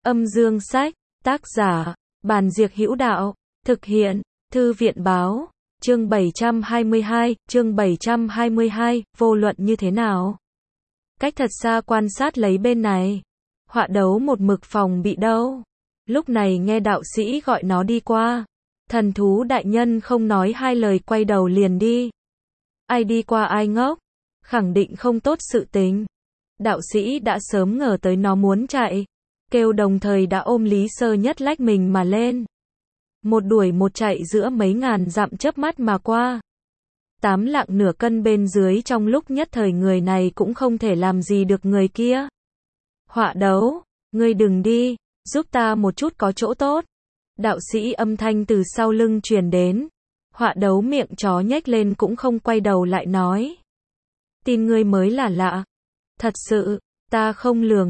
Âm dương sách, tác giả, Bàn Diệc Hữu Đạo, thực hiện, Thư viện báo, chương 722, vô luận như thế nào? Cách thật xa quan sát lấy bên này. Họa đấu một mực phòng bị đâu. Lúc này nghe đạo sĩ gọi nó đi qua. Thần thú đại nhân không nói hai lời quay đầu liền đi. Ai đi qua ai ngốc, khẳng định không tốt sự tình. Đạo sĩ đã sớm ngờ tới nó muốn chạy, kêu đồng thời đã ôm Lý Sơ Nhất lách mình mà lên. Một đuổi một chạy giữa mấy ngàn dặm chớp mắt mà qua. 8 lạng nửa cân bên dưới trong lúc nhất thời người này cũng không thể làm gì được người kia. Họa đấu, ngươi đừng đi, giúp ta một chút có chỗ tốt. Đạo sĩ âm thanh từ sau lưng truyền đến. Họa đấu miệng chó nhếch lên cũng không quay đầu lại nói. Tin ngươi mới là lạ. Thật sự, ta không lừa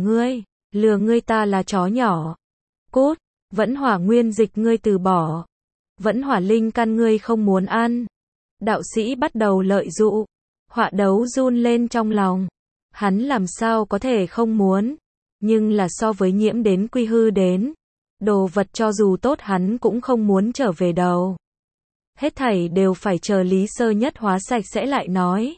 ngươi ta là chó nhỏ. Cút, vẫn hỏa nguyên dịch ngươi từ bỏ. Vẫn hỏa linh căn ngươi không muốn ăn. Đạo sĩ bắt đầu lợi dụ. Họa đấu run lên trong lòng. Hắn làm sao có thể không muốn. Nhưng là so với nhiễm đến quy hư đến. Đồ vật cho dù tốt hắn cũng không muốn trở về đầu. Hết thảy đều phải chờ Lý Sơ Nhất hóa sạch sẽ lại nói.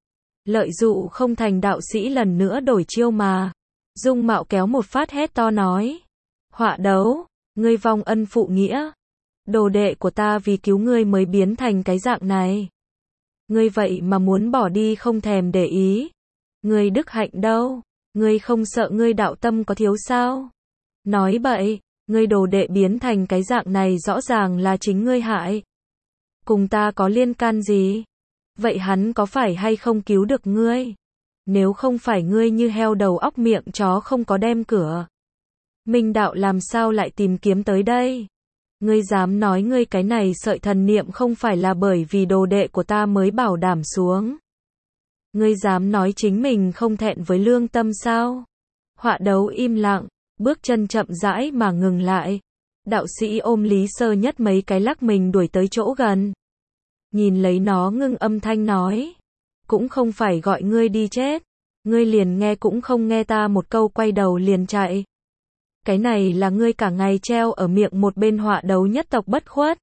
Lợi dụ không thành, đạo sĩ lần nữa đổi chiêu mà. Dung mạo kéo một phát hét to nói. Họa đấu, ngươi vong ân phụ nghĩa. Đồ đệ của ta vì cứu ngươi mới biến thành cái dạng này. Ngươi vậy mà muốn bỏ đi không thèm để ý. Ngươi đức hạnh đâu? Ngươi không sợ ngươi đạo tâm có thiếu sao? Nói bậy, ngươi đồ đệ biến thành cái dạng này rõ ràng là chính ngươi hại. Cùng ta có liên can gì? Vậy hắn có phải hay không cứu được ngươi? Nếu không phải ngươi như heo đầu óc miệng chó không có đem cửa. Minh đạo làm sao lại tìm kiếm tới đây? Ngươi dám nói ngươi cái này sợi thần niệm không phải là bởi vì đồ đệ của ta mới bảo đảm xuống? Ngươi dám nói chính mình không thẹn với lương tâm sao? Họa đấu im lặng, bước chân chậm rãi mà ngừng lại. Đạo sĩ ôm Lý Sơ Nhất mấy cái lắc mình đuổi tới chỗ gần. Nhìn lấy nó ngưng âm thanh nói. Cũng không phải gọi ngươi đi chết. Ngươi liền nghe cũng không nghe ta một câu quay đầu liền chạy. Cái này là ngươi cả ngày treo ở miệng một bên họa đấu nhất tộc bất khuất.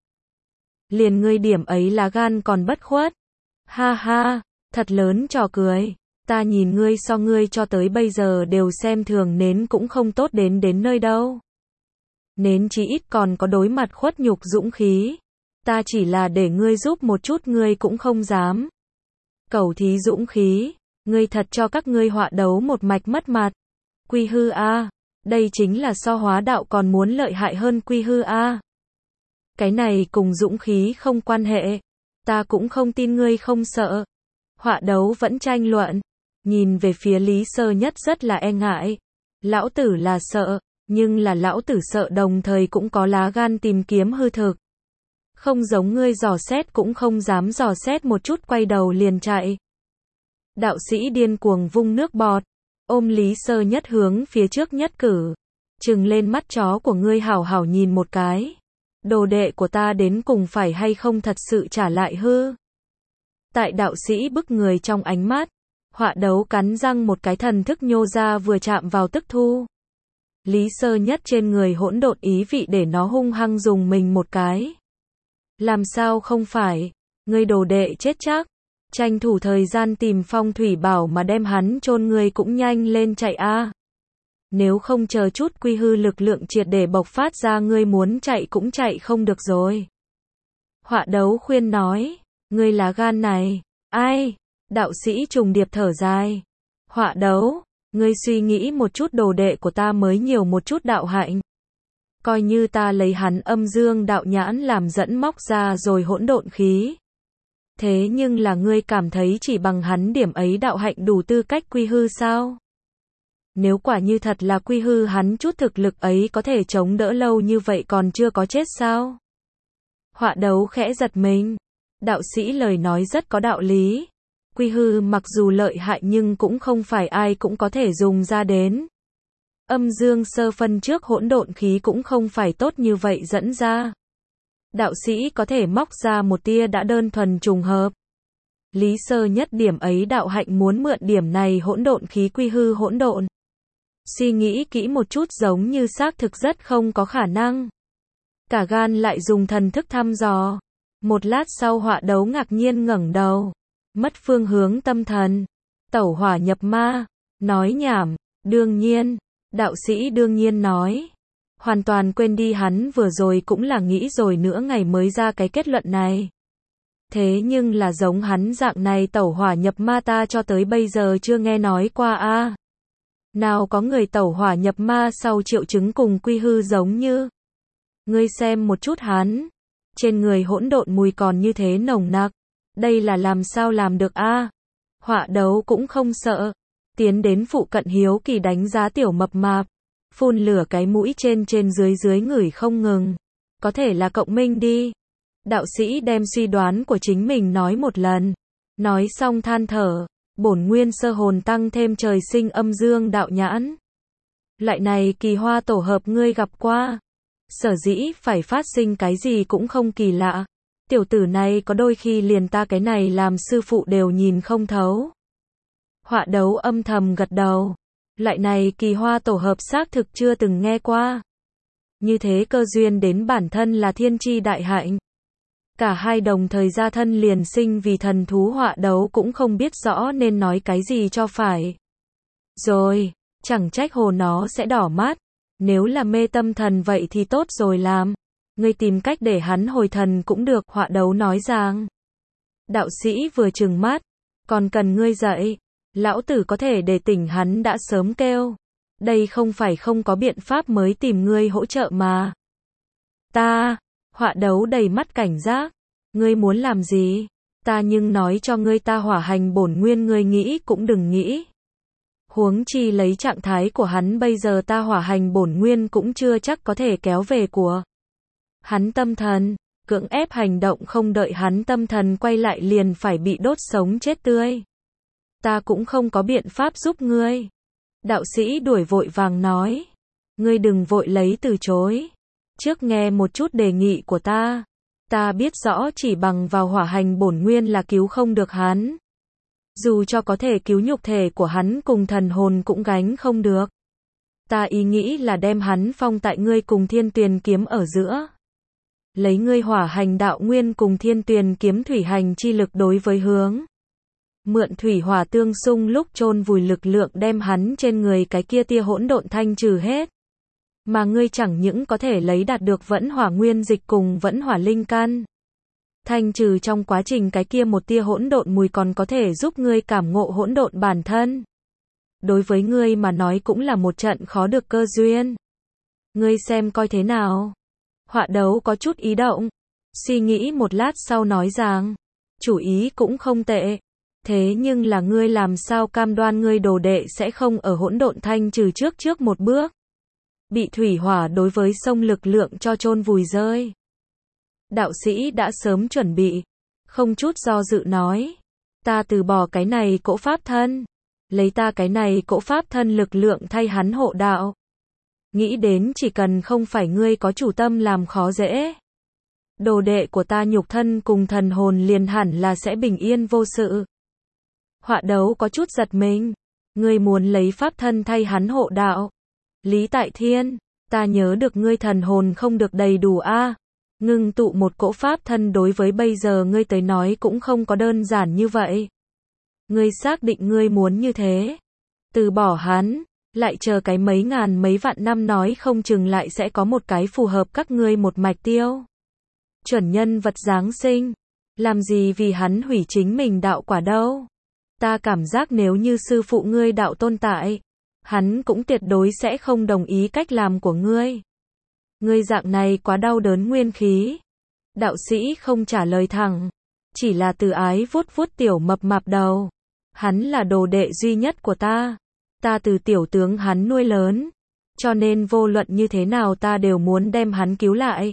Liền ngươi điểm ấy là gan còn bất khuất. Ha ha, thật lớn trò cười. Ta nhìn ngươi so ngươi cho tới bây giờ đều xem thường nến cũng không tốt đến nơi đâu. Nến chí ít còn có đối mặt khuất nhục dũng khí. Ta chỉ là để ngươi giúp một chút ngươi cũng không dám. Cẩu thí dũng khí, ngươi thật cho các ngươi họa đấu một mạch mất mặt. Quy hư a, đây chính là so hóa đạo còn muốn lợi hại hơn quy hư a. Cái này cùng dũng khí không quan hệ. Ta cũng không tin ngươi không sợ. Họa đấu vẫn tranh luận. Nhìn về phía Lý Sơ Nhất rất là e ngại. Lão tử là sợ, nhưng là lão tử sợ đồng thời cũng có lá gan tìm kiếm hư thực. Không giống ngươi dò xét cũng không dám dò xét một chút quay đầu liền chạy. Đạo sĩ điên cuồng vung nước bọt, ôm Lý Sơ Nhất hướng phía trước nhất cử. Trừng lên mắt chó của ngươi hảo hảo nhìn một cái. Đồ đệ của ta đến cùng phải hay không thật sự trả lại hư. Tại đạo sĩ bức người trong ánh mắt, họa đấu cắn răng một cái thần thức nhô ra vừa chạm vào tức thu. Lý Sơ Nhất trên người hỗn độn ý vị để nó hung hăng dùng mình một cái. Làm sao không phải, ngươi đồ đệ chết chắc, tranh thủ thời gian tìm phong thủy bảo mà đem hắn chôn ngươi cũng nhanh lên chạy a. Nếu không chờ chút quy hư lực lượng triệt để bộc phát ra ngươi muốn chạy cũng chạy không được rồi. Họa đấu khuyên nói, ngươi lá gan này, ai? Đạo sĩ trùng điệp thở dài. Họa đấu, ngươi suy nghĩ một chút đồ đệ của ta mới nhiều một chút đạo hạnh. Coi như ta lấy hắn âm dương đạo nhãn làm dẫn móc ra rồi hỗn độn khí. Thế nhưng là ngươi cảm thấy chỉ bằng hắn điểm ấy đạo hạnh đủ tư cách quy hư sao? Nếu quả như thật là quy hư hắn chút thực lực ấy có thể chống đỡ lâu như vậy còn chưa có chết sao? Họa đấu khẽ giật mình. Đạo sĩ lời nói rất có đạo lý. Quy hư mặc dù lợi hại nhưng cũng không phải ai cũng có thể dùng ra đến. Âm dương sơ phân trước hỗn độn khí cũng không phải tốt như vậy dẫn ra. Đạo sĩ có thể móc ra một tia đã đơn thuần trùng hợp. Lý Sơ Nhất điểm ấy đạo hạnh muốn mượn điểm này hỗn độn khí quy hư hỗn độn. Suy nghĩ kỹ một chút giống như xác thực rất không có khả năng. Cả gan lại dùng thần thức thăm dò. Một lát sau Họa Đấu ngạc nhiên ngẩng đầu. Mất phương hướng tâm thần. Tẩu hỏa nhập ma. Nói nhảm. Đương nhiên. Đạo sĩ đương nhiên nói. Hoàn toàn quên đi hắn vừa rồi cũng là nghĩ rồi nửa ngày mới ra cái kết luận này. Thế nhưng là giống hắn dạng này tẩu hỏa nhập ma ta cho tới bây giờ chưa nghe nói qua a. Nào có người tẩu hỏa nhập ma sau triệu chứng cùng quy hư giống như. Ngươi xem một chút hắn. Trên người hỗn độn mùi còn như thế nồng nặc. Đây là làm sao làm được a? Họa Đấu cũng không sợ. Tiến đến phụ cận hiếu kỳ đánh giá tiểu mập mạp. Phun lửa cái mũi trên dưới ngửi không ngừng. Có thể là cộng minh đi. Đạo sĩ đem suy đoán của chính mình nói một lần. Nói xong than thở. Bổn nguyên sơ hồn tăng thêm trời sinh âm dương đạo nhãn. Loại này kỳ hoa tổ hợp ngươi gặp qua. Sở dĩ phải phát sinh cái gì cũng không kỳ lạ. Tiểu tử này có đôi khi liền ta cái này làm sư phụ đều nhìn không thấu. Họa Đấu âm thầm gật đầu. Loại này kỳ hoa tổ hợp xác thực chưa từng nghe qua. Như thế cơ duyên đến bản thân là thiên chi đại hạnh. Cả hai đồng thời ra thân liền sinh vì thần thú. Họa Đấu cũng không biết rõ nên nói cái gì cho phải. Rồi, chẳng trách hồ nó sẽ đỏ mắt. Nếu là mê tâm thần vậy thì tốt rồi làm. Ngươi tìm cách để hắn hồi thần cũng được. Họa Đấu nói rằng. Đạo sĩ vừa trừng mắt. Còn cần ngươi dạy. Lão tử có thể để tỉnh hắn đã sớm kêu. Đây không phải không có biện pháp mới tìm ngươi hỗ trợ mà. Ta. Họa Đấu đầy mắt cảnh giác. Ngươi muốn làm gì? Ta nhưng nói cho ngươi ta hỏa hành bổn nguyên ngươi nghĩ cũng đừng nghĩ. Huống chi lấy trạng thái của hắn bây giờ ta hỏa hành bổn nguyên cũng chưa chắc có thể kéo về của hắn tâm thần. Cưỡng ép hành động không đợi hắn tâm thần quay lại liền phải bị đốt sống chết tươi. Ta cũng không có biện pháp giúp ngươi. Đạo sĩ đuổi vội vàng nói. Ngươi đừng vội lấy từ chối. Trước nghe một chút đề nghị của ta. Ta biết rõ chỉ bằng vào hỏa hành bổn nguyên là cứu không được hắn. Dù cho có thể cứu nhục thể của hắn cùng thần hồn cũng gánh không được. Ta ý nghĩ là đem hắn phong tại ngươi cùng Thiên Tuyền kiếm ở giữa. Lấy ngươi hỏa hành đạo nguyên cùng Thiên Tuyền kiếm thủy hành chi lực đối với hướng. Mượn thủy hỏa tương xung lúc chôn vùi lực lượng đem hắn trên người cái kia tia hỗn độn thanh trừ hết. Mà ngươi chẳng những có thể lấy đạt được vẫn hỏa nguyên dịch cùng vẫn hỏa linh căn. Thanh trừ trong quá trình cái kia một tia hỗn độn mùi còn có thể giúp ngươi cảm ngộ hỗn độn bản thân. Đối với ngươi mà nói cũng là một trận khó được cơ duyên. Ngươi xem coi thế nào. Họa Đấu có chút ý động. Suy nghĩ một lát sau nói rằng. Chủ ý cũng không tệ. Thế nhưng là ngươi làm sao cam đoan ngươi đồ đệ sẽ không ở hỗn độn thanh trừ trước một bước. Bị thủy hỏa đối với sông lực lượng cho chôn vùi rơi. Đạo sĩ đã sớm chuẩn bị. Không chút do dự nói. Ta từ bỏ cái này cỗ pháp thân. Lấy ta cái này cỗ pháp thân lực lượng thay hắn hộ đạo. Nghĩ đến chỉ cần không phải ngươi có chủ tâm làm khó dễ. Đồ đệ của ta nhục thân cùng thần hồn liền hẳn là sẽ bình yên vô sự. Họa Đấu có chút giật mình. Ngươi muốn lấy pháp thân thay hắn hộ đạo. Lý Tại Thiên, ta nhớ được ngươi thần hồn không được đầy đủ a. Ngưng tụ một cỗ pháp thân đối với bây giờ ngươi tới nói cũng không có đơn giản như vậy. Ngươi xác định ngươi muốn như thế. Từ bỏ hắn, lại chờ cái mấy ngàn mấy vạn năm nói không chừng lại sẽ có một cái phù hợp các ngươi một mạch tiêu. Chuẩn nhân vật Giáng sinh. Làm gì vì hắn hủy chính mình đạo quả đâu. Ta cảm giác nếu như sư phụ ngươi đạo tôn tại. Hắn cũng tuyệt đối sẽ không đồng ý cách làm của ngươi. Ngươi dạng này quá đau đớn nguyên khí. Đạo sĩ không trả lời thẳng. Chỉ là từ ái vuốt vuốt tiểu mập mạp đầu. Hắn là đồ đệ duy nhất của ta. Ta từ tiểu tướng hắn nuôi lớn. Cho nên vô luận như thế nào ta đều muốn đem hắn cứu lại.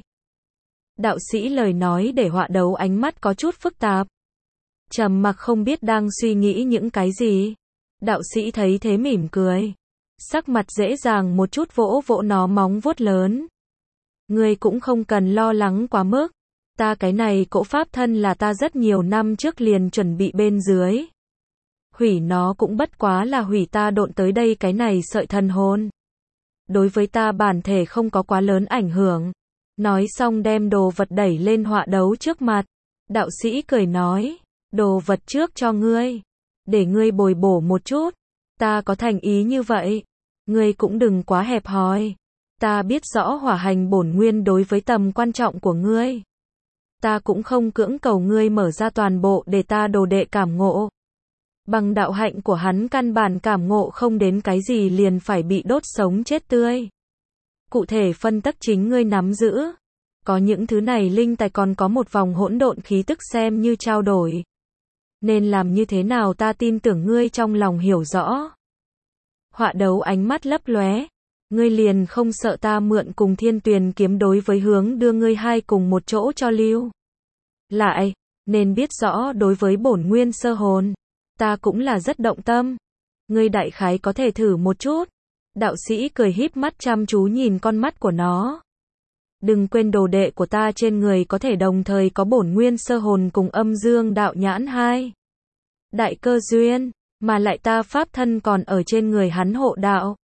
Đạo sĩ lời nói để Họa Đấu ánh mắt có chút phức tạp. Trầm mặc không biết đang suy nghĩ những cái gì. Đạo sĩ thấy thế mỉm cười. Sắc mặt dễ dàng một chút vỗ vỗ nó móng vuốt lớn. Ngươi cũng không cần lo lắng quá mức. Ta cái này cỗ pháp thân là ta rất nhiều năm trước liền chuẩn bị bên dưới. Hủy nó cũng bất quá là hủy ta độn tới đây cái này sợi thần hồn. đối với ta bản thể không có quá lớn ảnh hưởng. Nói xong đem đồ vật đẩy lên họa đấu trước mặt. Đạo sĩ cười nói, đồ vật trước cho ngươi, để ngươi bồi bổ một chút. Ta có thành ý như vậy, ngươi cũng đừng quá hẹp hòi. Ta biết rõ hỏa hành bổn nguyên đối với tầm quan trọng của ngươi. Ta cũng không cưỡng cầu ngươi mở ra toàn bộ để ta đồ đệ cảm ngộ. Bằng đạo hạnh của hắn căn bản cảm ngộ không đến cái gì liền phải bị đốt sống chết tươi. Cụ thể phân tích chính ngươi nắm giữ. Có những thứ này linh tài còn có một vòng hỗn độn khí tức xem như trao đổi. Nên làm như thế nào ta tin tưởng ngươi trong lòng hiểu rõ. Họa đấu ánh mắt lấp lóe. Ngươi liền không sợ ta mượn cùng Thiên Tuyền kiếm đối với hướng đưa ngươi hai cùng một chỗ cho lưu. Lại, nên biết rõ đối với bổn nguyên sơ hồn, ta cũng là rất động tâm. Ngươi đại khái có thể thử một chút. Đạo sĩ cười híp mắt chăm chú nhìn con mắt của nó. Đừng quên đồ đệ của ta trên người có thể đồng thời có bổn nguyên sơ hồn cùng âm dương đạo nhãn hai. Đại cơ duyên, mà lại ta pháp thân còn ở trên người hắn hộ đạo.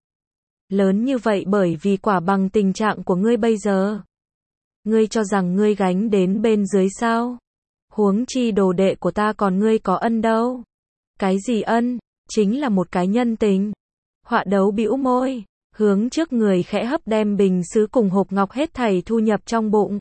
Lớn như vậy bởi vì quả bằng tình trạng của ngươi bây giờ. Ngươi cho rằng ngươi gánh đến bên dưới sao? Huống chi đồ đệ của ta còn ngươi có ân đâu. Cái gì ân? Chính là một cái nhân tình. Họa đấu bĩu môi, hướng trước người khẽ hấp đem bình sứ cùng hộp ngọc hết thảy thu nhập trong bụng.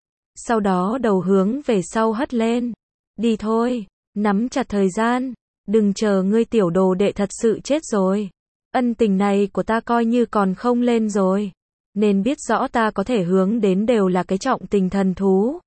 Sau đó đầu hướng về sau hất lên. Đi thôi, nắm chặt thời gian, đừng chờ ngươi tiểu đồ đệ thật sự chết rồi. Ân tình này của ta coi như còn không lên rồi. Nên biết rõ ta có thể hướng đến đều là cái trọng tình thần thú.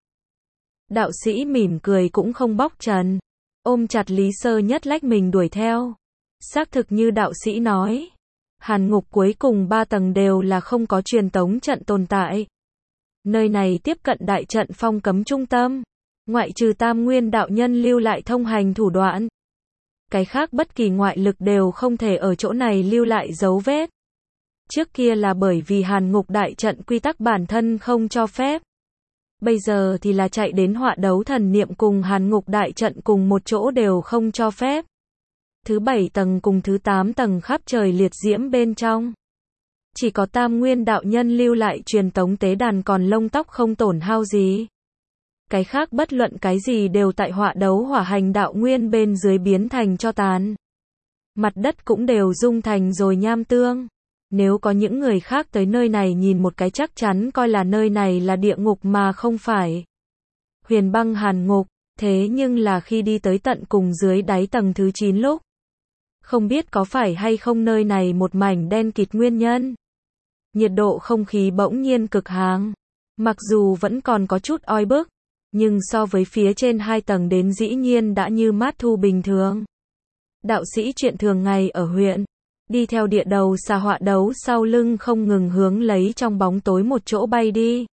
Đạo sĩ mỉm cười cũng không bóc trần. Ôm chặt Lý Sơ Nhất lách mình đuổi theo. Xác thực như đạo sĩ nói. Hàn ngục cuối cùng 3 tầng đều là không có truyền tống trận tồn tại. Nơi này tiếp cận đại trận phong cấm trung tâm. Ngoại trừ Tam Nguyên đạo nhân lưu lại thông hành thủ đoạn. Cái khác bất kỳ ngoại lực đều không thể ở chỗ này lưu lại dấu vết. Trước kia là bởi vì hàn ngục đại trận quy tắc bản thân không cho phép. Bây giờ thì là chạy đến họa đấu thần niệm cùng hàn ngục đại trận cùng một chỗ đều không cho phép. Thứ 7 tầng cùng thứ 8 tầng khắp trời liệt diễm bên trong. Chỉ có Tam Nguyên đạo nhân lưu lại truyền tống tế đàn còn lông tóc không tổn hao gì. Cái khác bất luận cái gì đều tại họa đấu hỏa hành đạo nguyên bên dưới biến thành tro tàn. Mặt đất cũng đều dung thành rồi nham tương. Nếu có những người khác tới nơi này nhìn một cái chắc chắn coi là nơi này là địa ngục mà không phải. Huyền băng hàn ngục, thế nhưng là khi đi tới tận cùng dưới đáy tầng thứ 9 lúc. Không biết có phải hay không nơi này một mảnh đen kịt nguyên nhân. Nhiệt độ không khí bỗng nhiên cực háng. Mặc dù vẫn còn có chút oi bức. Nhưng so với phía trên 2 tầng đến dĩ nhiên đã như mát thu bình thường. Đạo sĩ chuyện thường ngày ở huyện. Đi theo địa đầu xà họa đấu sau lưng không ngừng hướng lấy trong bóng tối một chỗ bay đi.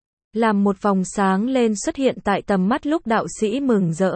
Làm một vòng sáng lên xuất hiện tại tầm mắt lúc đạo sĩ mừng rỡ.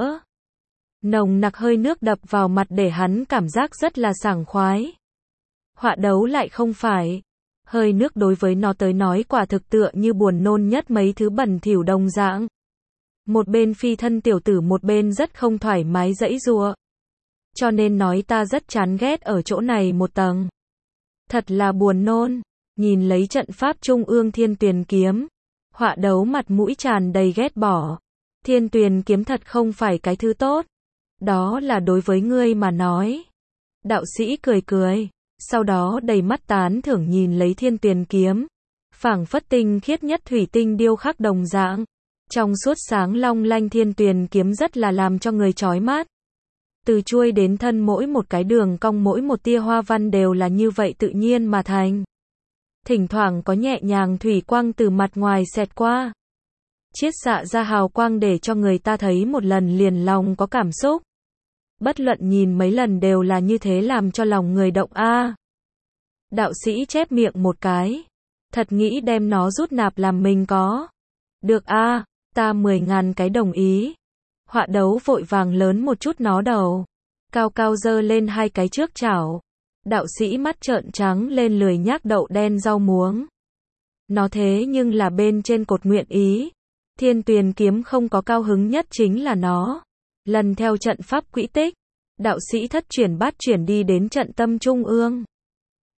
Nồng nặc hơi nước đập vào mặt để hắn cảm giác rất là sảng khoái. Họa đấu lại không phải. Hơi nước đối với nó tới nói quả thực tựa như buồn nôn nhất mấy thứ bẩn thỉu đồng dạng. Một bên phi thân tiểu tử một bên rất không thoải mái giãy giụa. Cho nên nói ta rất chán ghét ở chỗ này một tầng. Thật là buồn nôn. Nhìn lấy trận pháp trung ương Thiên Tuyền kiếm. Họa đấu mặt mũi tràn đầy ghét bỏ. Thiên Tuyền kiếm thật không phải cái thứ tốt. Đó là đối với ngươi mà nói. Đạo sĩ cười cười. Sau đó đầy mắt tán thưởng nhìn lấy Thiên Tuyền kiếm. Phảng phất tinh khiết nhất thủy tinh điêu khắc đồng dạng. Trong suốt sáng long lanh Thiên Tuyền kiếm rất là làm cho người chói mắt. Từ chuôi đến thân mỗi một cái đường cong mỗi một tia hoa văn đều là như vậy tự nhiên mà thành. Thỉnh thoảng có nhẹ nhàng thủy quang từ mặt ngoài xẹt qua. Chiết xạ ra hào quang để cho người ta thấy một lần liền lòng có cảm xúc. Bất luận nhìn mấy lần đều là như thế làm cho lòng người động a. Đạo sĩ chép miệng một cái. Thật nghĩ đem nó rút nạp làm mình có. Được a, ta 10.000 cái đồng ý. Họa đấu vội vàng lớn một chút nó đầu. Cao cao giơ lên 2 cái trước chảo. Đạo sĩ mắt trợn trắng lên lười nhác đậu đen rau muống. Nó thế nhưng là bên trên cột nguyện ý. Thiên Tuyền kiếm không có cao hứng nhất chính là nó. Lần theo trận pháp quỹ tích. Đạo sĩ thất chuyển bát chuyển đi đến trận tâm trung ương.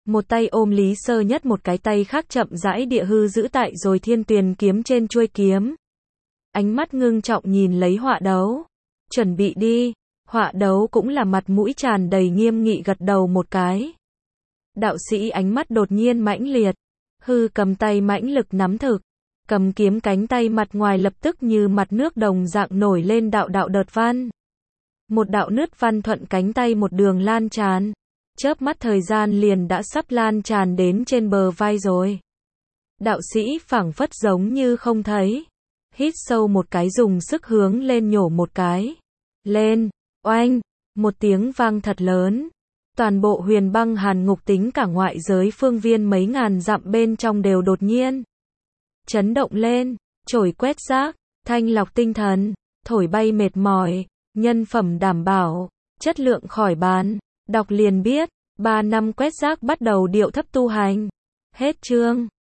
Một tay ôm Lý Sơ Nhất, một cái tay khác chậm rãi địa hư giữ tại rồi thiên tuyền kiếm trên chuôi kiếm. Ánh mắt ngưng trọng nhìn lấy họa đấu. Chuẩn bị đi. Họa đấu cũng là mặt mũi tràn đầy nghiêm nghị gật đầu một cái. Đạo sĩ ánh mắt đột nhiên mãnh liệt. Hư cầm tay mãnh lực nắm thực. Cầm kiếm cánh tay mặt ngoài lập tức như mặt nước đồng dạng nổi lên đạo đạo đợt văn. Một đạo nứt văn thuận cánh tay một đường lan tràn. Chớp mắt thời gian liền đã sắp lan tràn đến trên bờ vai rồi. Đạo sĩ phảng phất giống như không thấy. Hít sâu một cái, dùng sức hướng lên nhổ một cái. Lên, oanh, một tiếng vang thật lớn. Toàn bộ Huyền Băng Hàn Ngục tính cả ngoại giới phương viên mấy ngàn dặm bên trong đều đột nhiên chấn động lên, chổi quét rác, thanh lọc tinh thần, thổi bay mệt mỏi, nhân phẩm đảm bảo, chất lượng khỏi bàn. Đọc liền biết, 3 năm quét rác bắt đầu điệu thấp tu hành. Hết chương.